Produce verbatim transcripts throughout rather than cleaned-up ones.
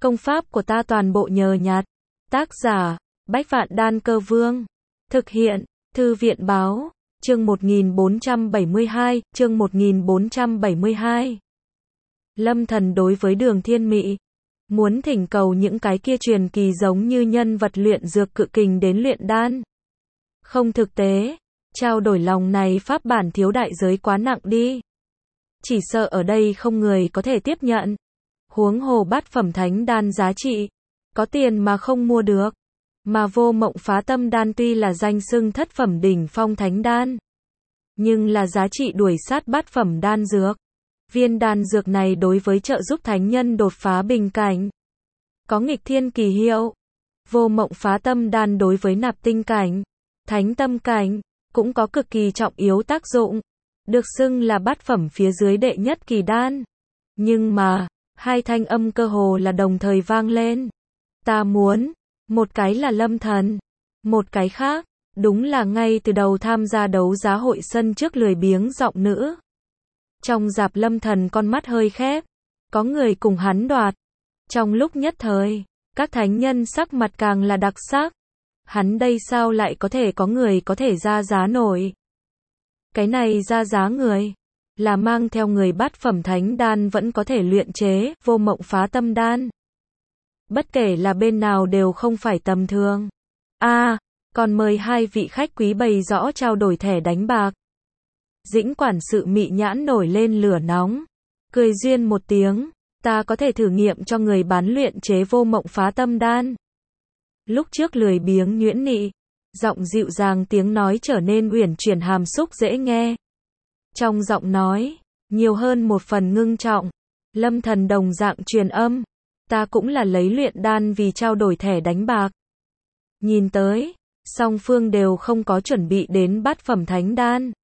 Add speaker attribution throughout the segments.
Speaker 1: Công pháp của ta toàn bộ nhờ nhặt. Tác giả, Bách Vạn Đan Cơ Vương. Thực hiện, Thư viện Báo. Chương một nghìn bốn trăm bảy mươi hai, chương một nghìn bốn trăm bảy mươi hai. Lâm Thần đối với Đường Thiên Mị, muốn thỉnh cầu những cái kia truyền kỳ giống như nhân vật luyện dược cự kình đến luyện đan. Không thực tế, trao đổi lòng này pháp bản thiếu đại giới quá nặng đi. Chỉ sợ ở đây không người có thể tiếp nhận. Huống hồ bát phẩm thánh đan giá trị, có tiền mà không mua được. Mà Vô Mộng Phá Tâm Đan tuy là danh xưng thất phẩm đỉnh phong thánh đan, nhưng là giá trị đuổi sát bát phẩm đan dược. Viên đan dược này đối với trợ giúp thánh nhân đột phá bình cảnh, có nghịch thiên kỳ hiệu. Vô Mộng Phá Tâm Đan đối với nạp tinh cảnh, thánh tâm cảnh, cũng có cực kỳ trọng yếu tác dụng. Được xưng là bát phẩm phía dưới đệ nhất kỳ đan. Nhưng mà, hai thanh âm cơ hồ là đồng thời vang lên. Ta muốn, một cái là Lâm Thần, một cái khác, đúng là ngay từ đầu tham gia đấu giá hội sân trước lười biếng giọng nữ. Trong dạp Lâm Thần con mắt hơi khép, có người cùng hắn đoạt. Trong lúc nhất thời, các thánh nhân sắc mặt càng là đặc sắc. Hắn đây sao lại có thể có người có thể ra giá nổi? Cái này ra giá người, là mang theo người bát phẩm thánh đan vẫn có thể luyện chế Vô Mộng Phá Tâm Đan. Bất kể là bên nào đều không phải tầm thường. A, à, còn mời hai vị khách quý bày rõ trao đổi thẻ đánh bạc. Dĩnh quản sự mị nhãn nổi lên lửa nóng, cười duyên một tiếng, ta có thể thử nghiệm cho người bán luyện chế Vô Mộng Phá Tâm Đan. Lúc trước lười biếng nhuyễn nị, giọng dịu dàng tiếng nói trở nên uyển chuyển hàm xúc dễ nghe. Trong giọng nói, nhiều hơn một phần ngưng trọng. Lâm Thần đồng dạng truyền âm, ta cũng là lấy luyện đan vì trao đổi thẻ đánh bạc. Nhìn tới, song phương đều không có chuẩn bị đến bát phẩm thánh đan.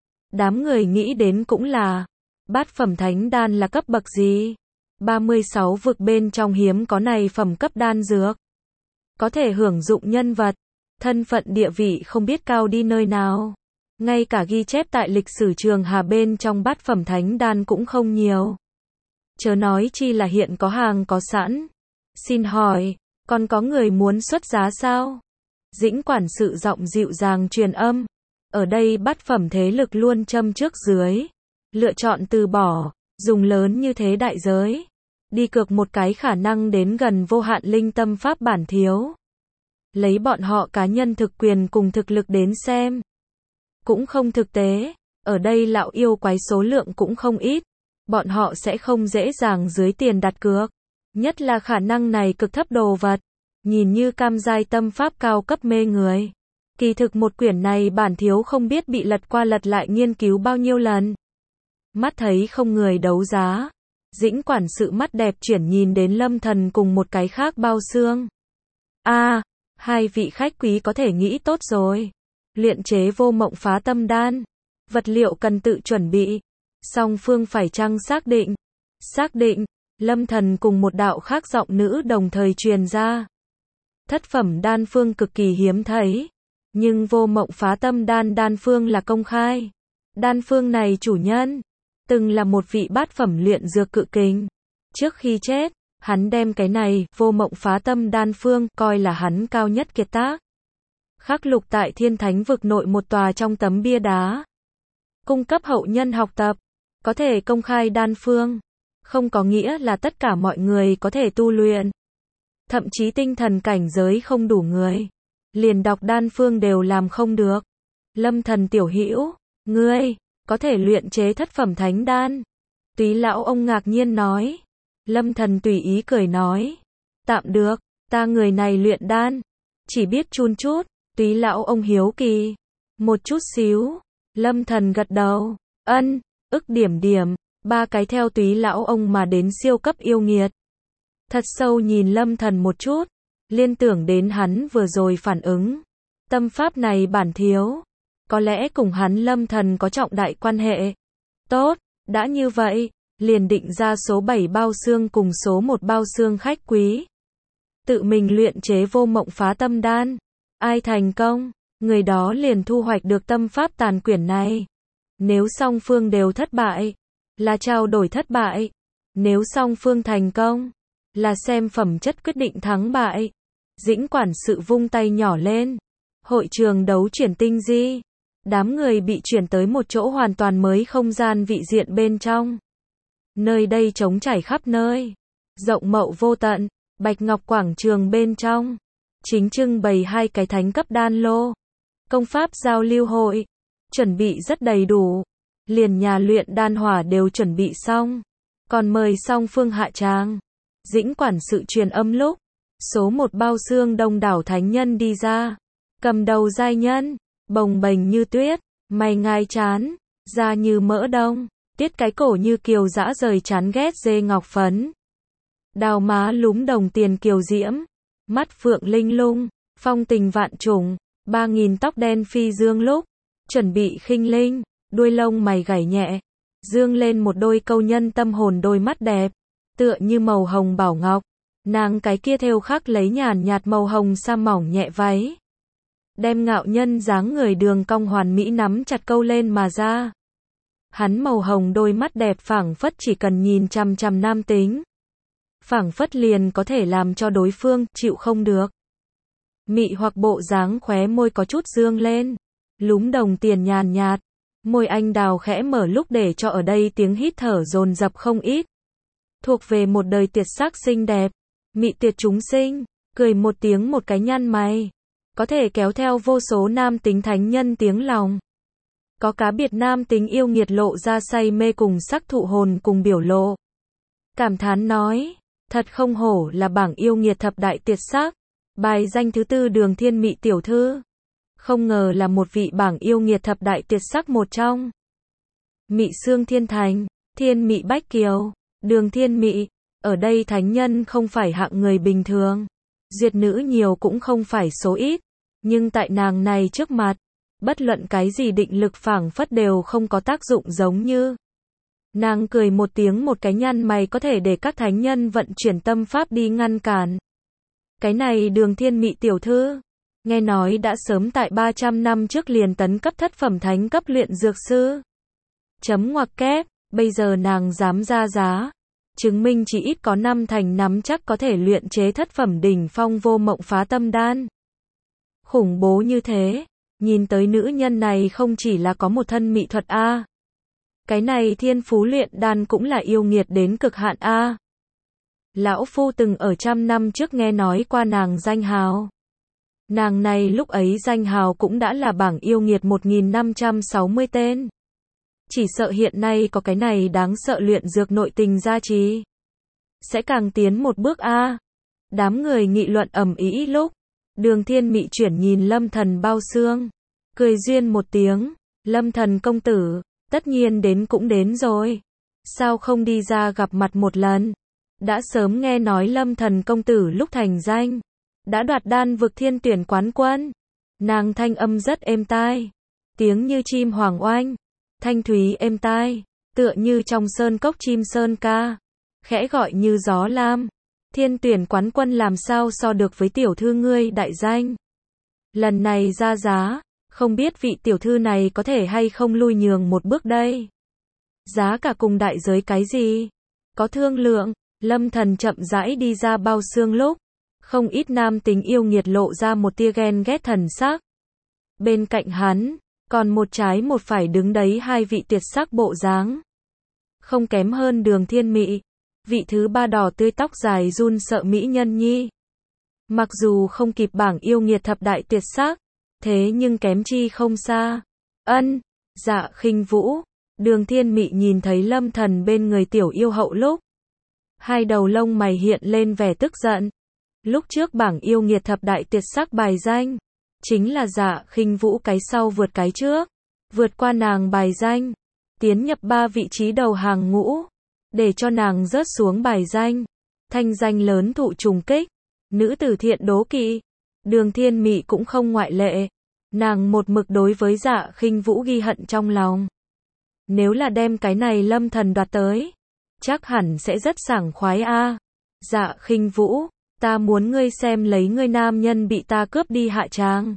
Speaker 1: Đám người nghĩ đến cũng là, bát phẩm thánh đan là cấp bậc gì? ba mươi sáu vực bên trong hiếm có này phẩm cấp đan dược. Có thể hưởng dụng nhân vật, thân phận địa vị không biết cao đi nơi nào. Ngay cả ghi chép tại lịch sử trường hà bên trong bát phẩm thánh đan cũng không nhiều. Chớ nói chi là hiện có hàng có sẵn. Xin hỏi, còn có người muốn xuất giá sao? Dĩnh quản sự giọng dịu dàng truyền âm. Ở đây bát phẩm thế lực luôn châm trước dưới. Lựa chọn từ bỏ, dùng lớn như thế đại giới. Đi cược một cái khả năng đến gần vô hạn linh tâm pháp bản thiếu. Lấy bọn họ cá nhân thực quyền cùng thực lực đến xem. Cũng không thực tế, ở đây lão yêu quái số lượng cũng không ít. Bọn họ sẽ không dễ dàng dưới tiền đặt cược. Nhất là khả năng này cực thấp đồ vật. Nhìn như cam giai tâm pháp cao cấp mê người. Kỳ thực một quyển này bản thiếu không biết bị lật qua lật lại nghiên cứu bao nhiêu lần. Mắt thấy không người đấu giá. Dĩnh quản sự mắt đẹp chuyển nhìn đến Lâm Thần cùng một cái khác bao xương. A, à, hai vị khách quý có thể nghĩ tốt rồi. Luyện chế Vô Mộng Phá Tâm Đan. Vật liệu cần tự chuẩn bị. Song phương phải chăng xác định? Xác định. Lâm Thần cùng một đạo khác giọng nữ đồng thời truyền ra. Thất phẩm đan phương cực kỳ hiếm thấy. Nhưng Vô Mộng Phá Tâm Đan đan phương là công khai. Đan phương này chủ nhân, từng là một vị bát phẩm luyện dược cự kình. Trước khi chết, hắn đem cái này, Vô Mộng Phá Tâm Đan phương, coi là hắn cao nhất kiệt tác. Khắc lục tại Thiên Thánh vực nội một tòa trong tấm bia đá. Cung cấp hậu nhân học tập. Có thể công khai đan phương. Không có nghĩa là tất cả mọi người có thể tu luyện. Thậm chí tinh thần cảnh giới không đủ người. Liền đọc đan phương đều làm không được. Lâm Thần tiểu hữu, ngươi, có thể luyện chế thất phẩm thánh đan. Túy lão ông ngạc nhiên nói. Lâm Thần tùy ý cười nói. Tạm được, ta người này luyện đan. Chỉ biết chun chút. Túy lão ông hiếu kỳ. Một chút xíu. Lâm Thần gật đầu. Ân, ức điểm điểm. Ba cái theo túy lão ông mà đến siêu cấp yêu nghiệt. Thật sâu nhìn Lâm Thần một chút. Liên tưởng đến hắn vừa rồi phản ứng. Tâm pháp này bản thiếu. Có lẽ cùng hắn Lâm Thần có trọng đại quan hệ. Tốt, đã như vậy. Liền định ra số bảy bao xương cùng số một bao xương khách quý. Tự mình luyện chế Vô Mộng Phá Tâm Đan. Ai thành công, người đó liền thu hoạch được tâm pháp tàn quyển này. Nếu song phương đều thất bại, là trao đổi thất bại. Nếu song phương thành công, là xem phẩm chất quyết định thắng bại. Dĩnh quản sự vung tay nhỏ lên. Hội trường đấu chuyển tinh di. Đám người bị chuyển tới một chỗ hoàn toàn mới không gian vị diện bên trong. Nơi đây trống trải khắp nơi. Rộng mậu vô tận. Bạch ngọc quảng trường bên trong. Chính trưng bày hai cái thánh cấp đan lô. Công pháp giao lưu hội. Chuẩn bị rất đầy đủ. Liền nhà luyện đan hỏa đều chuẩn bị xong. Còn mời song phương hạ tràng. Dĩnh quản sự truyền âm lúc. Số một bao xương đông đảo thánh nhân đi ra. Cầm đầu giai nhân. Bồng bềnh như tuyết. Mày ngai chán. Da như mỡ đông. Tiết cái cổ như kiều dã rời chán ghét dê ngọc phấn. Đào má lúm đồng tiền kiều diễm. Mắt phượng linh lung. Phong tình vạn trùng. Ba nghìn tóc đen phi dương lúc. Chuẩn bị khinh linh. Đuôi lông mày gảy nhẹ. Dương lên một đôi câu nhân tâm hồn đôi mắt đẹp. Tựa như màu hồng bảo ngọc. Nàng cái kia thêu khắc lấy nhàn nhạt màu hồng sa mỏng nhẹ váy. Đem ngạo nhân dáng người đường cong hoàn mỹ nắm chặt câu lên mà ra. Hắn màu hồng đôi mắt đẹp phảng phất chỉ cần nhìn chằm chằm nam tính. Phảng phất liền có thể làm cho đối phương chịu không được. Mị hoặc bộ dáng khóe môi có chút dương lên. Lúm đồng tiền nhàn nhạt. Môi anh đào khẽ mở lúc để cho ở đây tiếng hít thở dồn dập không ít. Thuộc về một đời tuyệt sắc xinh đẹp. Mị tuyệt chúng sinh. Cười một tiếng một cái nhăn mày. Có thể kéo theo vô số nam tính thánh nhân tiếng lòng. Có cá biệt nam tính yêu nghiệt lộ ra say mê cùng sắc thụ hồn cùng biểu lộ. Cảm thán nói. Thật không hổ là bảng yêu nghiệt thập đại tuyệt sắc. Bài danh thứ tư Đường Thiên Mị tiểu thư. Không ngờ là một vị bảng yêu nghiệt thập đại tuyệt sắc một trong. Mị xương thiên thành. Thiên Mị bách kiều. Đường Thiên Mị. Ở đây thánh nhân không phải hạng người bình thường. Duyệt nữ nhiều cũng không phải số ít. Nhưng tại nàng này trước mặt. Bất luận cái gì định lực phảng phất đều không có tác dụng giống như. Nàng cười một tiếng một cái nhăn mày có thể để các thánh nhân vận chuyển tâm pháp đi ngăn cản. Cái này Đường Thiên Mị tiểu thư. Nghe nói đã sớm tại ba trăm năm trước liền tấn cấp thất phẩm thánh cấp luyện dược sư. Chấm ngoặc kép, bây giờ nàng dám ra giá. Chứng minh chỉ ít có năm thành nắm chắc có thể luyện chế thất phẩm đỉnh phong vô mộng phá tâm đan. Khủng bố như thế, nhìn tới nữ nhân này không chỉ là có một thân mỹ thuật A. Cái này thiên phú luyện đan cũng là yêu nghiệt đến cực hạn A. Lão Phu từng ở trăm năm trước nghe nói qua nàng danh hào. Nàng này lúc ấy danh hào cũng đã là bảng yêu nghiệt một nghìn năm trăm sáu mươi tên. Chỉ sợ hiện nay có cái này đáng sợ luyện dược nội tình gia trì. Sẽ càng tiến một bước A. Đám người nghị luận ầm ĩ lúc. Đường Thiên Mị chuyển nhìn Lâm Thần bao xương. Cười duyên một tiếng. Lâm Thần công tử. Tất nhiên đến cũng đến rồi. Sao không đi ra gặp mặt một lần. Đã sớm nghe nói Lâm Thần công tử lúc thành danh. Đã đoạt đan vực thiên tuyển quán quân. Nàng thanh âm rất êm tai. Tiếng như chim hoàng oanh. Thanh thúy êm tai. Tựa như trong sơn cốc chim sơn ca. Khẽ gọi như gió lam. Thiên tuyển quán quân làm sao so được với tiểu thư ngươi đại danh. Lần này ra giá. Không biết vị tiểu thư này có thể hay không lui nhường một bước đây. Giá cả cùng đại giới cái gì? Có thương lượng. Lâm Thần chậm rãi đi ra bao xương lúc. Không ít nam tính yêu nghiệt lộ ra một tia ghen ghét thần sắc. Bên cạnh hắn, còn một trái một phải đứng đấy hai vị tuyệt sắc bộ dáng. Không kém hơn Đường Thiên Mị. Vị thứ ba đỏ tươi tóc dài run sợ mỹ nhân nhi. Mặc dù không kịp bảng yêu nghiệt thập đại tuyệt sắc, thế nhưng kém chi không xa. Ân, Dạ Khinh Vũ. Đường Thiên Mị nhìn thấy Lâm Thần bên người tiểu yêu hậu lúc. Hai đầu lông mày hiện lên vẻ tức giận. Lúc trước bảng yêu nghiệt thập đại tuyệt sắc bài danh. Chính là Dạ Khinh Vũ cái sau vượt cái trước. Vượt qua nàng bài danh. Tiến nhập ba vị trí đầu hàng ngũ. Để cho nàng rớt xuống bài danh. Thanh danh lớn thụ trùng kích. Nữ tử thiện đố kỵ. Đường Thiên Mị cũng không ngoại lệ. Nàng một mực đối với Dạ Khinh Vũ ghi hận trong lòng. Nếu là đem cái này Lâm Thần đoạt tới. Chắc hẳn sẽ rất sảng khoái a. Dạ Khinh Vũ. Ta muốn ngươi xem lấy ngươi nam nhân bị ta cướp đi hạ tràng.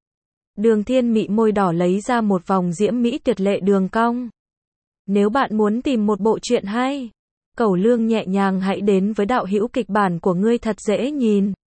Speaker 1: Đường Thiên Mị môi đỏ lấy ra một vòng diễm mỹ tuyệt lệ đường cong. Nếu bạn muốn tìm một bộ truyện hay, Cẩu Lương nhẹ nhàng hãy đến với đạo hữu kịch bản của ngươi thật dễ nhìn.